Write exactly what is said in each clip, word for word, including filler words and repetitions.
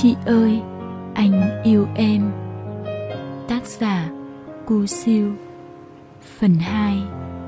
Chị ơi, anh yêu em. Tác giả Cu Siêu. Phần hai.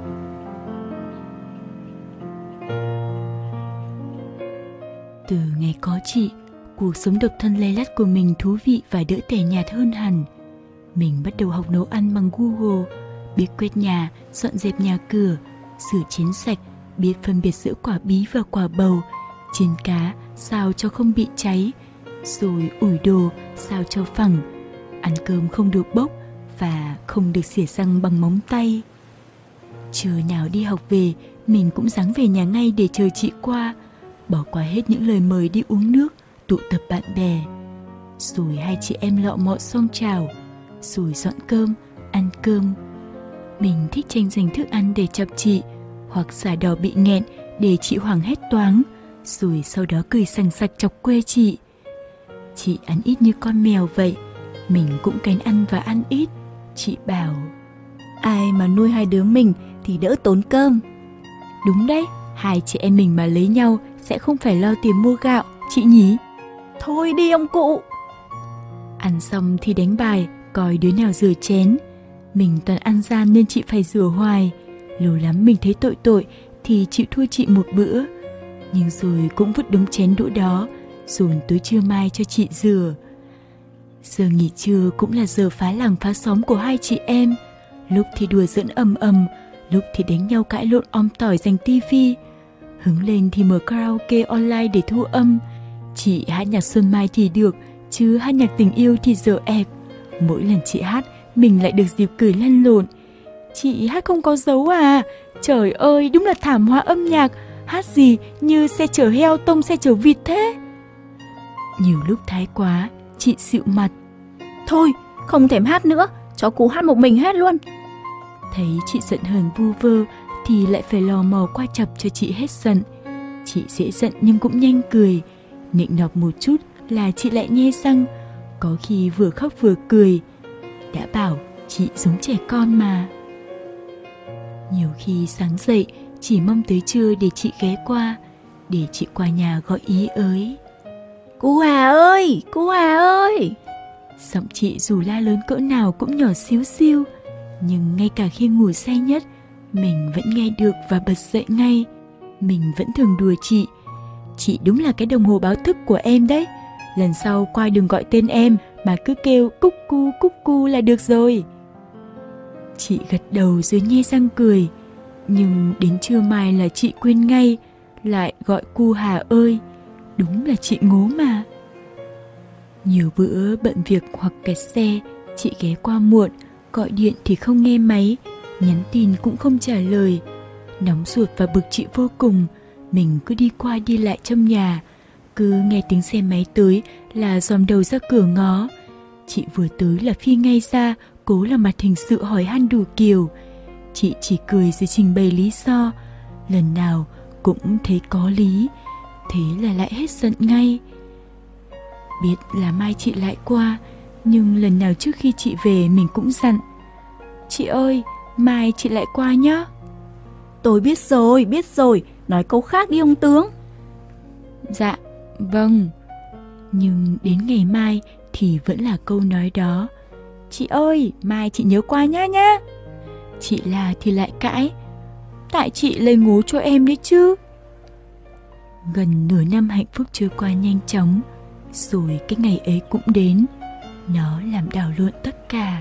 Từ ngày có chị, cuộc sống độc thân lay lắt của mình thú vị và đỡ tẻ nhạt hơn hẳn. Mình bắt đầu học nấu ăn bằng Google, biết quét nhà, dọn dẹp nhà cửa, rửa chén sạch, biết phân biệt giữa quả bí và quả bầu, chiên cá sao cho không bị cháy, rồi ủi đồ sao cho phẳng, ăn cơm không được bốc và không được xỉa răng bằng móng tay. Trưa nào đi học về, mình cũng giáng về nhà ngay để chờ chị qua, bỏ qua hết những lời mời đi uống nước, tụ tập bạn bè. Rồi hai chị em lọ mọ xông chào, rồi dọn cơm, ăn cơm. Mình thích tranh giành thức ăn để chọc chị, hoặc xả đò bị nghẹn để chị hoảng hét toáng, rồi sau đó cười sằng sặc chọc quê chị. Chị ăn ít như con mèo vậy, mình cũng kén ăn và ăn ít. Chị bảo, ai mà nuôi hai đứa mình thì đỡ tốn cơm. Đúng đấy, hai chị em mình mà lấy nhau sẽ không phải lo tiền mua gạo, chị nhỉ? Thôi đi ông cụ. Ăn xong thì đánh bài, coi đứa nào rửa chén. Mình toàn ăn gian nên chị phải rửa hoài. Lâu lắm mình thấy tội tội thì chịu thua chị một bữa, nhưng rồi cũng vứt đống chén đũa đó, dồn tối trưa mai cho chị rửa. Giờ nghỉ trưa cũng là giờ phá làng phá xóm của hai chị em. Lúc thì đùa giỡn ầm ầm, lúc thì đánh nhau cãi lộn om tỏi giành tivi. Hứng lên thì mở karaoke online để thu âm. Chị hát nhạc Xuân Mai thì được, chứ hát nhạc tình yêu thì dở ẹp. Mỗi lần chị hát, mình lại được dịp cười lăn lộn. Chị hát không có dấu à? Trời ơi, đúng là thảm họa âm nhạc. Hát gì như xe chở heo tông xe chở vịt thế. Nhiều lúc thái quá, chị xịu mặt. Thôi, không thèm hát nữa, cho cụ hát một mình hết luôn. Thấy chị giận hờn vu vơ thì lại phải lò mò qua chọc cho chị hết giận. Chị dễ giận nhưng cũng nhanh cười. Nịnh nọt một chút là chị lại nhe răng, có khi vừa khóc vừa cười. Đã bảo chị giống trẻ con mà. Nhiều khi sáng dậy chỉ mong tới trưa để chị ghé qua, để chị qua nhà gọi ý ới. Cô Hà ơi, cô Hà ơi. Giọng chị dù la lớn cỡ nào cũng nhỏ xíu xiu, nhưng ngay cả khi ngủ say nhất, mình vẫn nghe được và bật dậy ngay. Mình vẫn thường đùa chị, chị đúng là cái đồng hồ báo thức của em đấy. Lần sau qua đừng gọi tên em mà cứ kêu cúc cu cúc cu là được rồi. Chị gật đầu rồi nhe răng cười, nhưng đến trưa mai là chị quên ngay, lại gọi cu Hà ơi. Đúng là chị ngố mà. Nhiều bữa bận việc hoặc kẹt xe, chị ghé qua muộn, gọi điện thì không nghe máy, nhắn tin cũng không trả lời. Nóng ruột và bực chị vô cùng, mình cứ đi qua đi lại trong nhà, cứ nghe tiếng xe máy tới là dòm đầu ra cửa ngó. Chị vừa tới là phi ngay ra, cố làm mặt hình sự hỏi han đủ kiểu. Chị chỉ cười rồi trình bày lý do, lần nào cũng thấy có lý, thế là lại hết giận ngay. Biết là mai chị lại qua, nhưng lần nào trước khi chị về mình cũng dặn, chị ơi, mai chị lại qua nhá. Tôi biết rồi, biết rồi, nói câu khác đi ông tướng. Dạ, vâng. Nhưng đến ngày mai thì vẫn là câu nói đó. Chị ơi, mai chị nhớ qua nhá nhá. Chị là thì lại cãi, tại chị lấy ngố cho em đấy chứ. Gần nửa năm hạnh phúc trôi qua nhanh chóng, rồi cái ngày ấy cũng đến. Nó làm đảo lộn tất cả.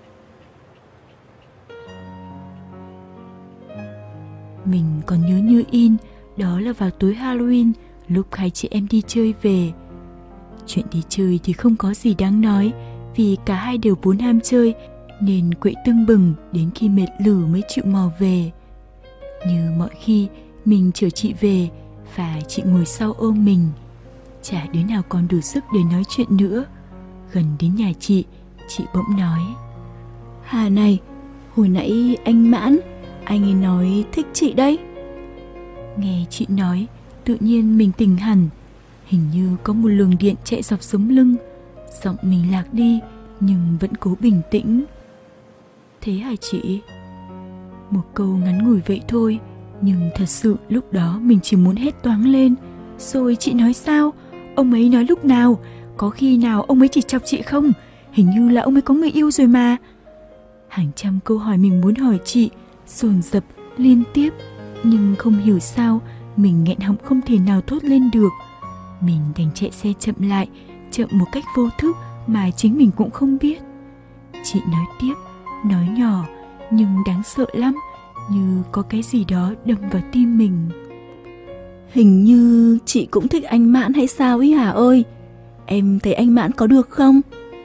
Mình còn nhớ như in, đó là vào tối Halloween, lúc hai chị em đi chơi về. Chuyện đi chơi thì không có gì đáng nói, vì cả hai đều vốn ham chơi, nên quậy tưng bừng đến khi mệt lử mới chịu mò về. Như mọi khi, mình chở chị về và chị ngồi sau ôm mình. Chả đứa nào còn đủ sức để nói chuyện nữa. Gần đến nhà chị, chị bỗng nói, Hà này, hồi nãy anh Mãn, anh ấy nói thích chị đấy. Nghe chị nói, tự nhiên mình tỉnh hẳn. Hình như có một luồng điện chạy dọc sống lưng. Giọng mình lạc đi, nhưng vẫn cố bình tĩnh. Thế hả chị? Một câu ngắn ngủi vậy thôi, nhưng thật sự lúc đó mình chỉ muốn hét toáng lên. Rồi chị nói sao? Ông ấy nói lúc nào? có khi nào ông ấy chỉ chọc chị không? Hình như là ông ấy có người yêu rồi mà. Hàng trăm câu hỏi mình muốn hỏi chị dồn dập liên tiếp, nhưng không hiểu sao mình nghẹn họng không thể nào thốt lên được. Mình đành chạy xe chậm lại, chậm một cách vô thức mà chính mình cũng không biết. Chị nói tiếp, nói nhỏ nhưng đáng sợ lắm, như có cái gì đó đâm vào tim mình. Hình như chị cũng thích anh Mãn hay sao ý Hà ơi? Em thấy anh Mãn có được không?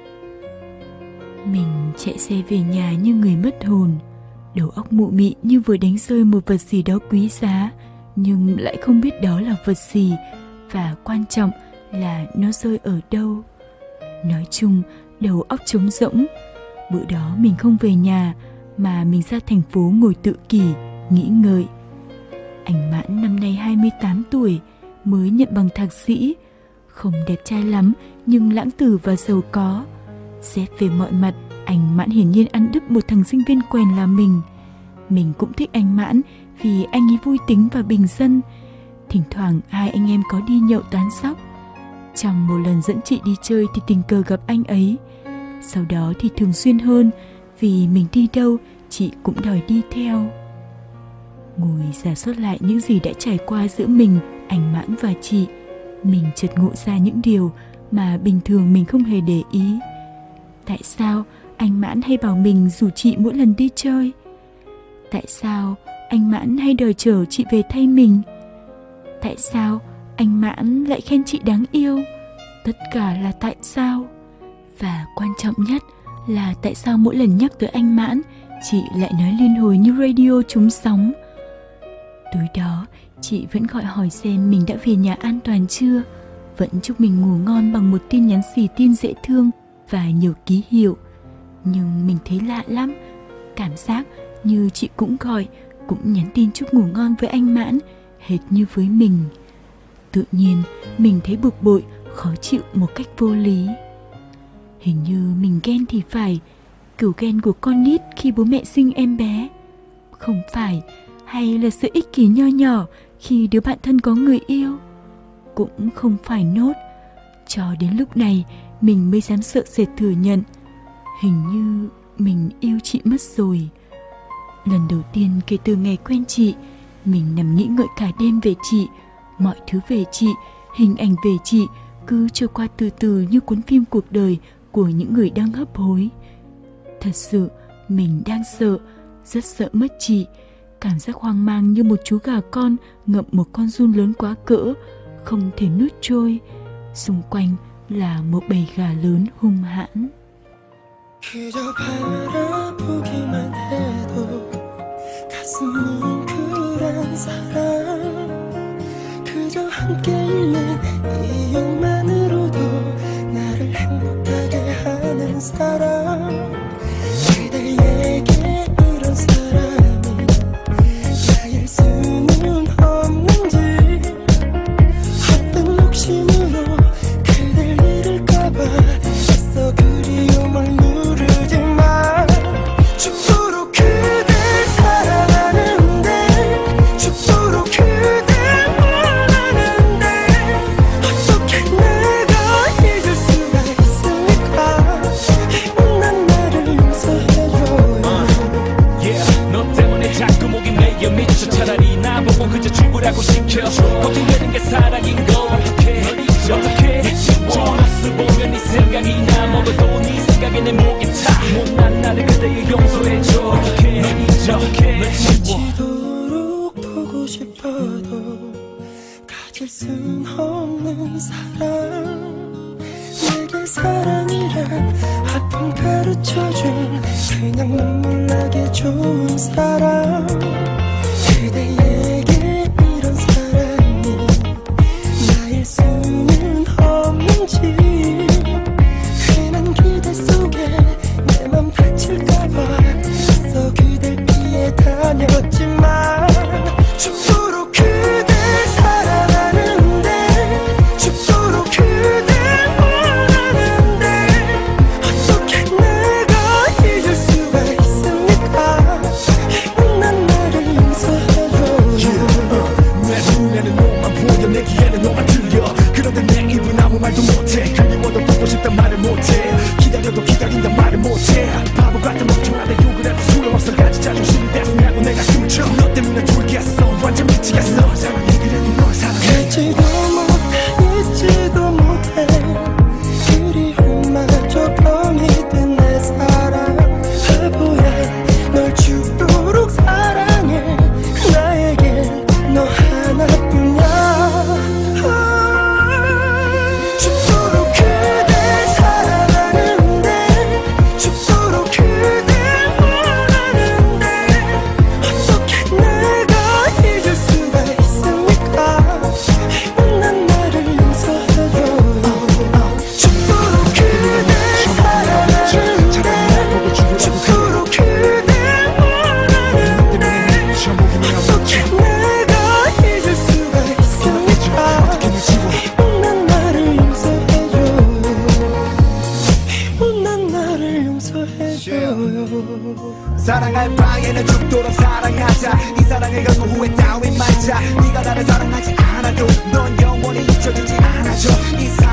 Mình chạy xe về nhà như người mất hồn, đầu óc mụ mị như vừa đánh rơi một vật gì đó quý giá, nhưng lại không biết đó là vật gì, và quan trọng là nó rơi ở đâu. Nói chung, đầu óc trống rỗng. Bữa đó mình không về nhà, mà mình ra thành phố ngồi tự kỷ, nghĩ ngợi. Anh Mãn năm nay hai mươi tám tuổi, mới nhận bằng thạc sĩ, không đẹp trai lắm nhưng lãng tử và giàu có. Xét về mọi mặt, anh Mãn hiển nhiên ăn đứt một thằng sinh viên quèn là mình. Mình cũng thích anh Mãn vì anh ấy vui tính và bình dân. Thỉnh thoảng hai anh em có đi nhậu tán sóc. Trong một lần dẫn chị đi chơi thì tình cờ gặp anh ấy. Sau đó thì thường xuyên hơn, vì mình đi đâu chị cũng đòi đi theo. Ngồi rà soát lại những gì đã trải qua giữa mình, anh Mãn và chị, mình chợt ngộ ra những điều mà bình thường mình không hề để ý. Tại sao anh Mãn hay bảo mình rủ chị mỗi lần đi chơi? Tại sao anh Mãn hay đòi chở chị về thay mình? Tại sao anh Mãn lại khen chị đáng yêu? Tất cả là tại sao? Và quan trọng nhất là tại sao mỗi lần nhắc tới anh Mãn, chị lại nói liên hồi như radio trúng sóng. Tối đó, chị vẫn gọi hỏi xem mình đã về nhà an toàn chưa, vẫn chúc mình ngủ ngon bằng một tin nhắn xì tin dễ thương và nhiều ký hiệu. Nhưng mình thấy lạ lắm, cảm giác như chị cũng gọi, cũng nhắn tin chúc ngủ ngon với anh Mãn, hệt như với mình. Tự nhiên, mình thấy bực bội, khó chịu một cách vô lý. Hình như mình ghen thì phải, kiểu ghen của con nít khi bố mẹ sinh em bé. Không phải, hay là sự ích kỷ nho nhỏ khi đứa bạn thân có người yêu. Cũng không phải nốt. Cho đến lúc này, mình mới dám sợ sệt thừa nhận. Hình như mình yêu chị mất rồi. Lần đầu tiên kể từ ngày quen chị, mình nằm nghĩ ngợi cả đêm về chị. Mọi thứ về chị, hình ảnh về chị cứ trôi qua từ từ như cuốn phim cuộc đời của những người đang hấp hối. Thật sự, mình đang sợ, rất sợ mất chị. Cảm giác hoang mang như một chú gà con ngậm một con giun lớn quá cỡ, không thể nuốt trôi. Xung quanh là một bầy gà lớn hung hãn. 그저 바라보기만 해도 가슴이 뭉클한 사람, 그저 함께 있는 이용만으로도 나를 행복하게 하는 사람, 그대에게 이런 사람이 나일 수는 없는지, 헛된 욕심으로 그댈 잃을까봐 애써 그리움을 누르지만 죽도록 그댈 사랑하는데, 죽도록 그댈 원하는데 어떻게 내가 잊을 수가 있습니까? 못난 나를 용서해줘요. uh, yeah, 너 때문에 자꾸 목이 메여 미쳐. 차라리 나보고 그저 죽으라고 시켜. 걱정되는 게 사랑인 걸 어떡해, 어떡해. 전화수 보면 네 생각이 나. 먹어도 네 생각에 내 목이 타. 못난 나를 그대여 용서해줘. 어떡해, 어떡해. 지도록 보고 싶어도 가질 순 없는 사랑, 내게 사랑이란 아픔 가르쳐준 그냥 눈물 나게 좋은 사람, 그대에게 이런 사랑이 나일 수는 없는지, 괜한 기대 속에 내 맘 다칠까봐 애써 그댈 피해 다녔지만 죽도록 그댈 사랑하는데, 죽도록 그댈 원하는데 어떻게 내가 잊을 수가 있습니까? 못난 나를 끝까지 자존심 뺏으냐고 내 가슴을 쳐. 너 때문에 돌겠어 완전 미치겠어. 사랑해 그래도 널 사랑해. 알지도 못해 잊지도 못해 그리움마저 병이 된 내 사랑. 바보야 널 죽도록 사랑해. 나에겐 너 하나뿐이야. 죽도록 그댈 사랑하는데 죽도록 그댈 원하는데 어떻게 내가 잊을 수가 있습니까? 난 나를 용서해줘요. 죽도록 그댈 사랑하는데 죽도록 그댈 원하는데 어떻게 내가 잊을 수가 있습니까? 난 나를 용서해줘요. 난 나를 용서해줘요. 사랑할 바에는 죽도록 사랑하자. 이 사랑에 결국 후회 따윈 말자. 네가 나를 사랑하지 않아도 넌 영원히 잊혀지지 않아줘. 이